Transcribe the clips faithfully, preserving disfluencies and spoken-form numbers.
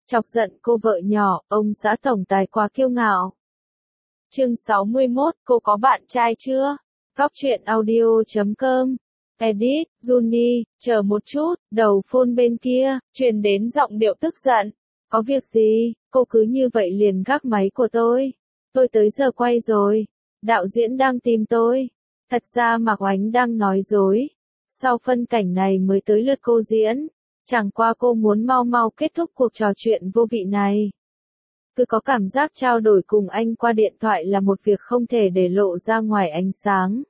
Chọc giận cô vợ nhỏ, ông xã tổng tài quá kiêu ngạo. Chương sáu mươi mốt, cô có bạn trai chưa? Góc truyện audio chấm com. Edit, Juni, chờ một chút, đầu phone bên kia, truyền đến giọng điệu tức giận. Có việc gì, cô cứ như vậy liền gác máy của tôi. Tôi tới giờ quay rồi. Đạo diễn đang tìm tôi. Thật ra Mạc Oánh đang nói dối. Sau phân cảnh này mới tới lượt cô diễn. Chẳng qua cô muốn mau mau kết thúc cuộc trò chuyện vô vị này. Cứ có cảm giác trao đổi cùng anh qua điện thoại là một việc không thể để lộ ra ngoài ánh sáng.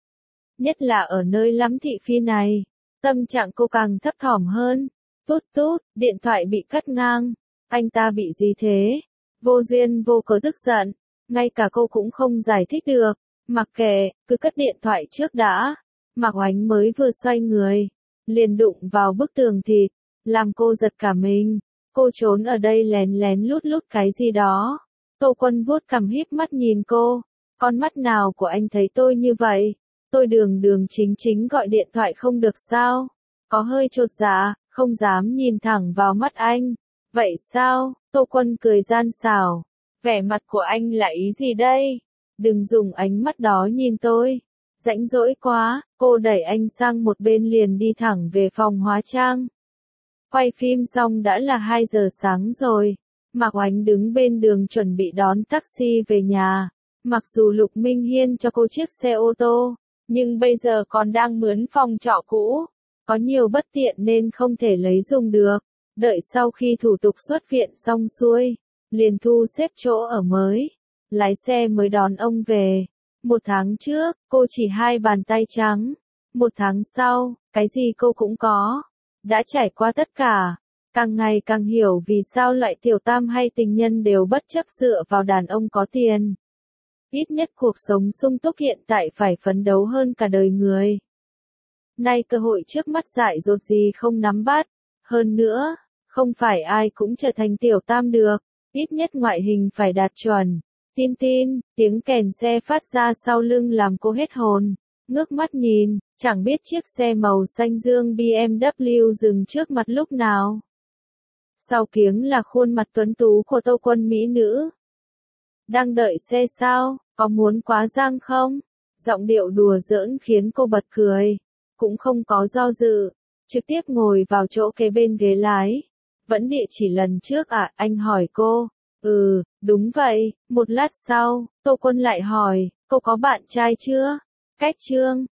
Nhất là ở nơi lắm thị phi này, tâm trạng cô càng thấp thỏm hơn. Tút tút, điện thoại bị cắt ngang. Anh ta bị gì thế? Vô duyên vô cớ tức giận. Ngay cả cô cũng không giải thích được. Mặc kệ, cứ cất điện thoại trước đã. Mạc Oánh mới vừa xoay người, liền đụng vào bức tường thịt, làm cô giật cả mình. Cô trốn ở đây lén lén lút lút cái gì đó. Tô Quân vuốt cằm híp mắt nhìn cô. Con mắt nào của anh thấy tôi như vậy? Tôi đường đường chính chính gọi điện thoại không được sao? Có hơi chột dạ, không dám nhìn thẳng vào mắt anh. Vậy sao? Tô Quân cười gian xảo. Vẻ mặt của anh là ý gì đây? Đừng dùng ánh mắt đó nhìn tôi. Rãnh rỗi quá, cô đẩy anh sang một bên liền đi thẳng về phòng hóa trang. Quay phim xong đã là hai giờ sáng rồi. Mạc Oánh đứng bên đường chuẩn bị đón taxi về nhà. Mặc dù Lục Minh Hiên cho cô chiếc xe ô tô, nhưng bây giờ còn đang mướn phòng trọ cũ. Có nhiều bất tiện nên không thể lấy dùng được. Đợi sau khi thủ tục xuất viện xong xuôi, liền thu xếp chỗ ở mới. Lái xe mới đón ông về. Một tháng trước, cô chỉ hai bàn tay trắng. Một tháng sau, cái gì cô cũng có. Đã trải qua tất cả. Càng ngày càng hiểu vì sao loại tiểu tam hay tình nhân đều bất chấp dựa vào đàn ông có tiền. Ít nhất cuộc sống sung túc hiện tại phải phấn đấu hơn cả đời người. Nay cơ hội trước mắt dại dột gì không nắm bắt. Hơn nữa, không phải ai cũng trở thành tiểu tam được. Ít nhất ngoại hình phải đạt chuẩn. Tin tin, tiếng kèn xe phát ra sau lưng làm cô hết hồn. Ngước mắt nhìn, chẳng biết chiếc xe màu xanh dương bê em vê dừng trước mặt lúc nào. Sau kiếng là khuôn mặt tuấn tú của Tô Quân mỹ nữ. Đang đợi xe sao, có muốn quá giang không? Giọng điệu đùa giỡn khiến cô bật cười. Cũng không có do dự, trực tiếp ngồi vào chỗ kế bên ghế lái. Vẫn địa chỉ lần trước à, anh hỏi cô. Ừ, đúng vậy. Một lát sau, Tô Quân lại hỏi, cô có bạn trai chưa? Cách chương.